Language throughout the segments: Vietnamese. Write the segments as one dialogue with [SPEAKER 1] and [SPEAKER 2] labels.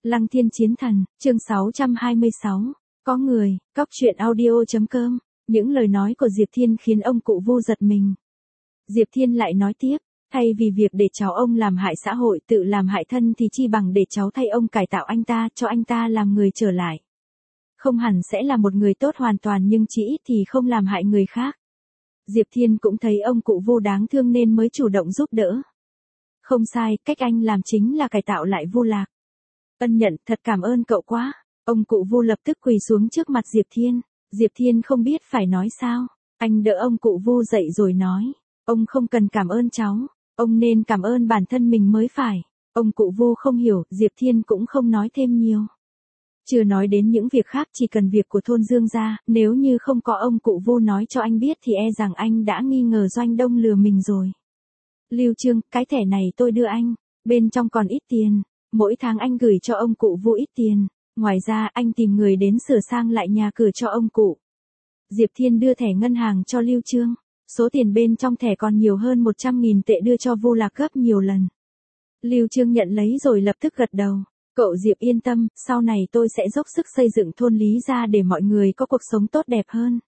[SPEAKER 1] Lăng Thiên Chiến Thần, chương 626. Có người, Cóc truyện audio.com. Những lời nói của Diệp Thiên khiến ông cụ Vu giật mình. Diệp Thiên lại nói tiếp, thay vì việc để cháu ông làm hại xã hội tự làm hại thân thì chi bằng để cháu thay ông cải tạo anh ta, cho anh ta làm người trở lại. Không hẳn sẽ là một người tốt hoàn toàn nhưng chỉ ít thì không làm hại người khác. Diệp Thiên cũng thấy ông cụ Vu đáng thương nên mới chủ động giúp đỡ. Không sai, cách anh làm chính là cải tạo lại Vu Lạc. Ân nhận, thật cảm ơn cậu quá. Ông cụ Vu lập tức quỳ xuống trước mặt Diệp Thiên. Diệp Thiên không biết phải nói sao. Anh đỡ ông cụ Vu dậy rồi nói. Ông không cần cảm ơn cháu. Ông nên cảm ơn bản thân mình mới phải. Ông cụ Vu không hiểu, Diệp Thiên cũng không nói thêm nhiều. Chưa nói đến những việc khác, chỉ cần việc của thôn Dương gia, nếu như không có ông cụ Vu nói cho anh biết thì e rằng anh đã nghi ngờ Doanh Đông lừa mình rồi. Lưu Trương, cái thẻ này tôi đưa anh, bên trong còn ít tiền, mỗi tháng anh gửi cho ông cụ Vu ít tiền, ngoài ra anh tìm người đến sửa sang lại nhà cửa cho ông cụ. Diệp Thiên đưa thẻ ngân hàng cho Lưu Trương, số tiền bên trong thẻ còn nhiều hơn 100.000 tệ đưa cho Vu Lạc gấp nhiều lần. Lưu Trương nhận lấy rồi lập tức gật đầu. Cậu Diệp yên tâm, sau này tôi sẽ dốc sức xây dựng thôn Lý gia để mọi người có cuộc sống tốt đẹp hơn.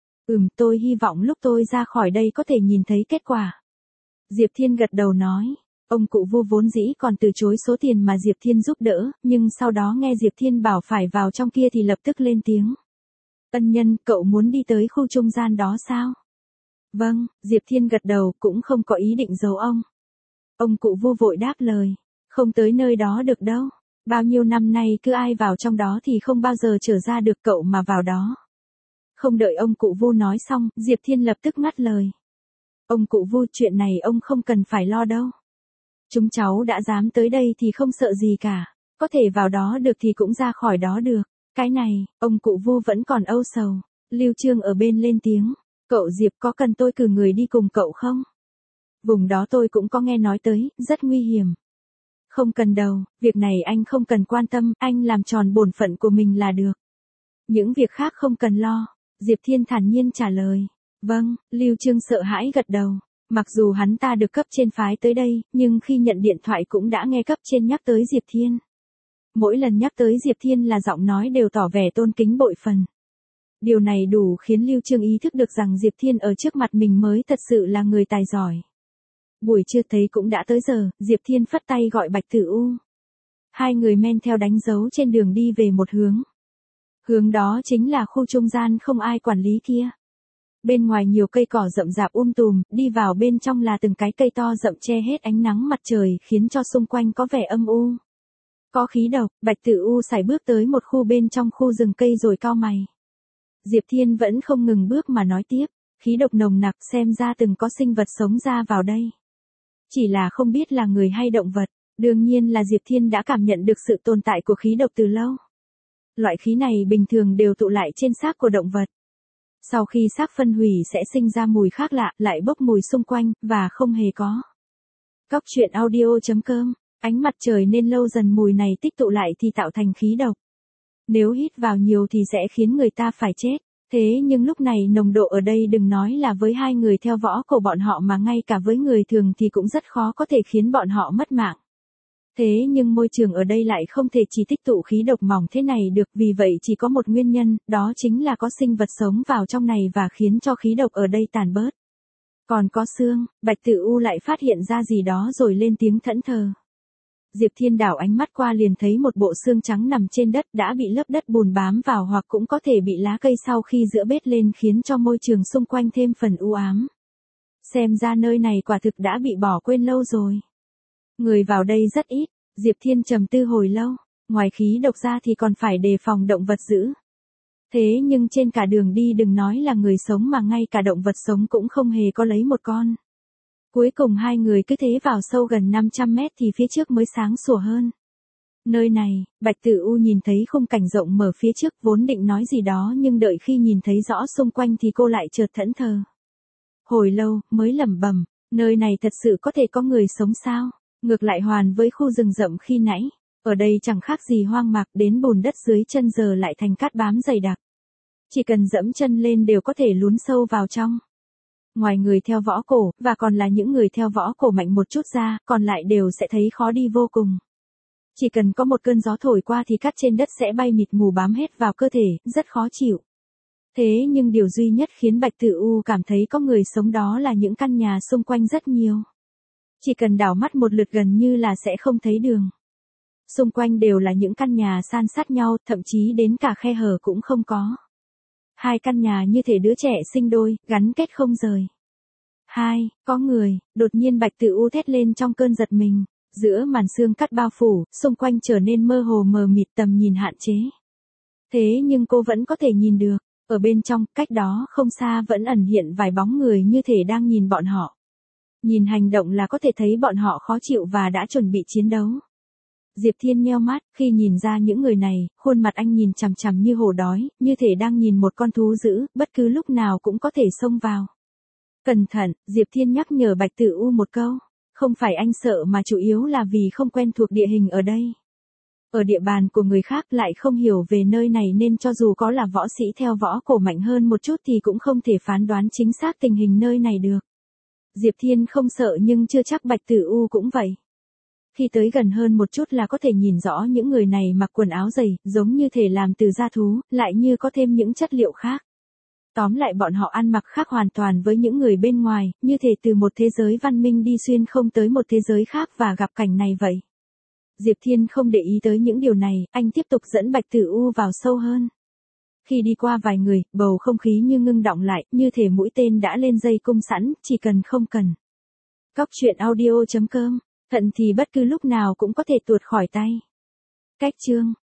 [SPEAKER 1] Tôi hy vọng lúc tôi ra khỏi đây có thể nhìn thấy kết quả. Diệp Thiên gật đầu nói, ông cụ Vu vốn dĩ còn từ chối số tiền mà Diệp Thiên giúp đỡ, nhưng sau đó nghe Diệp Thiên bảo phải vào trong kia thì lập tức lên tiếng. Ân nhân, cậu muốn đi tới khu trung gian đó sao? Vâng, Diệp Thiên gật đầu, cũng không có ý định giấu ông. Ông cụ Vu vội đáp lời, không tới nơi đó được đâu. Bao nhiêu năm nay cứ ai vào trong đó thì không bao giờ trở ra được, cậu mà vào đó. Không đợi ông cụ Vu nói xong, Diệp Thiên lập tức ngắt lời. Ông cụ Vu, chuyện này ông không cần phải lo đâu. Chúng cháu đã dám tới đây thì không sợ gì cả. Có thể vào đó được thì cũng ra khỏi đó được. Cái này, ông cụ Vu vẫn còn âu sầu. Lưu Trương ở bên lên tiếng. Cậu Diệp, có cần tôi cử người đi cùng cậu không? Vùng đó tôi cũng có nghe nói tới, rất nguy hiểm. Không cần đâu, việc này anh không cần quan tâm, anh làm tròn bổn phận của mình là được. Những việc khác không cần lo. Diệp Thiên thản nhiên trả lời. Vâng, Lưu Trương sợ hãi gật đầu. Mặc dù hắn ta được cấp trên phái tới đây, nhưng khi nhận điện thoại cũng đã nghe cấp trên nhắc tới Diệp Thiên. Mỗi lần nhắc tới Diệp Thiên là giọng nói đều tỏ vẻ tôn kính bội phần. Điều này đủ khiến Lưu Trương ý thức được rằng Diệp Thiên ở trước mặt mình mới thật sự là người tài giỏi. Buổi trưa thấy cũng đã tới giờ, Diệp Thiên phất tay gọi Bạch Tử U. Hai người men theo đánh dấu trên đường đi về một hướng. Hướng đó chính là khu trung gian không ai quản lý kia. Bên ngoài nhiều cây cỏ rậm rạp tùm, đi vào bên trong là từng cái cây to rậm che hết ánh nắng mặt trời khiến cho xung quanh có vẻ âm u. Có khí độc, Bạch Tử U sải bước tới một khu bên trong khu rừng cây rồi cau mày. Diệp Thiên vẫn không ngừng bước mà nói tiếp, khí độc nồng nặc xem ra từng có sinh vật sống ra vào đây. Chỉ là không biết là người hay động vật, đương nhiên là Diệp Thiên đã cảm nhận được sự tồn tại của khí độc từ lâu. Loại khí này bình thường đều tụ lại trên xác của động vật. Sau khi xác phân hủy sẽ sinh ra mùi khác lạ, lại bốc mùi xung quanh, và không hề có. Cóc truyện audio.com, ánh mặt trời nên lâu dần mùi này tích tụ lại thì tạo thành khí độc. Nếu hít vào nhiều thì sẽ khiến người ta phải chết. Thế nhưng lúc này nồng độ ở đây đừng nói là với hai người theo võ của bọn họ mà ngay cả với người thường thì cũng rất khó có thể khiến bọn họ mất mạng. Thế nhưng môi trường ở đây lại không thể chỉ tích tụ khí độc mỏng thế này được, vì vậy chỉ có một nguyên nhân, đó chính là có sinh vật sống vào trong này và khiến cho khí độc ở đây tàn bớt. Còn có xương, Bạch Tử U lại phát hiện ra gì đó rồi lên tiếng thẫn thờ. Diệp Thiên đảo ánh mắt qua liền thấy một bộ xương trắng nằm trên đất đã bị lớp đất bùn bám vào hoặc cũng có thể bị lá cây sau khi giữa bết lên khiến cho môi trường xung quanh thêm phần u ám. Xem ra nơi này quả thực đã bị bỏ quên lâu rồi. Người vào đây rất ít, Diệp Thiên trầm tư hồi lâu, ngoài khí độc ra thì còn phải đề phòng động vật dữ. Thế nhưng trên cả đường đi đừng nói là người sống mà ngay cả động vật sống cũng không hề có lấy một con. Cuối cùng hai người cứ thế vào sâu gần 500 mét thì phía trước mới sáng sủa hơn. Nơi này, Bạch Tử U nhìn thấy khung cảnh rộng mở phía trước vốn định nói gì đó nhưng đợi khi nhìn thấy rõ xung quanh thì cô lại chợt thẫn thờ. Hồi lâu, mới lẩm bẩm, nơi này thật sự có thể có người sống sao? Ngược lại hoàn với khu rừng rậm khi nãy, ở đây chẳng khác gì hoang mạc, đến bùn đất dưới chân giờ lại thành cát bám dày đặc. Chỉ cần dẫm chân lên đều có thể lún sâu vào trong. Ngoài người theo võ cổ, và còn là những người theo võ cổ mạnh một chút ra, còn lại đều sẽ thấy khó đi vô cùng. Chỉ cần có một cơn gió thổi qua thì cát trên đất sẽ bay mịt mù bám hết vào cơ thể, rất khó chịu. Thế nhưng điều duy nhất khiến Bạch Tử U cảm thấy có người sống đó là những căn nhà xung quanh rất nhiều. Chỉ cần đảo mắt một lượt gần như là sẽ không thấy đường. Xung quanh đều là những căn nhà san sát nhau, thậm chí đến cả khe hở cũng không có. Hai căn nhà như thể đứa trẻ sinh đôi, gắn kết không rời. Có người, đột nhiên Bạch Tử U thét lên trong cơn giật mình. Giữa màn sương cát bao phủ, xung quanh trở nên mơ hồ mờ mịt, tầm nhìn hạn chế. Thế nhưng cô vẫn có thể nhìn được, ở bên trong, cách đó không xa vẫn ẩn hiện vài bóng người như thể đang nhìn bọn họ. Nhìn hành động là có thể thấy bọn họ khó chịu và đã chuẩn bị chiến đấu. Diệp Thiên nheo mắt, khi nhìn ra những người này, khuôn mặt anh nhìn chằm chằm như hổ đói, như thể đang nhìn một con thú dữ, bất cứ lúc nào cũng có thể xông vào. Cẩn thận, Diệp Thiên nhắc nhở Bạch Tử U một câu. Không phải anh sợ mà chủ yếu là vì không quen thuộc địa hình ở đây. Ở địa bàn của người khác lại không hiểu về nơi này nên cho dù có là võ sĩ theo võ cổ mạnh hơn một chút thì cũng không thể phán đoán chính xác tình hình nơi này được. Diệp Thiên không sợ nhưng chưa chắc Bạch Tử U cũng vậy. Khi tới gần hơn một chút là có thể nhìn rõ những người này mặc quần áo dày, giống như thể làm từ da thú, lại như có thêm những chất liệu khác. Tóm lại bọn họ ăn mặc khác hoàn toàn với những người bên ngoài, như thể từ một thế giới văn minh đi xuyên không tới một thế giới khác và gặp cảnh này vậy. Diệp Thiên không để ý tới những điều này, anh tiếp tục dẫn Bạch Tử U vào sâu hơn. Khi đi qua vài người, bầu không khí như ngưng đọng lại, như thể mũi tên đã lên dây cung sẵn, chỉ cần không cần. Cóc truyện audio.com, thận thì bất cứ lúc nào cũng có thể tuột khỏi tay. Cách chương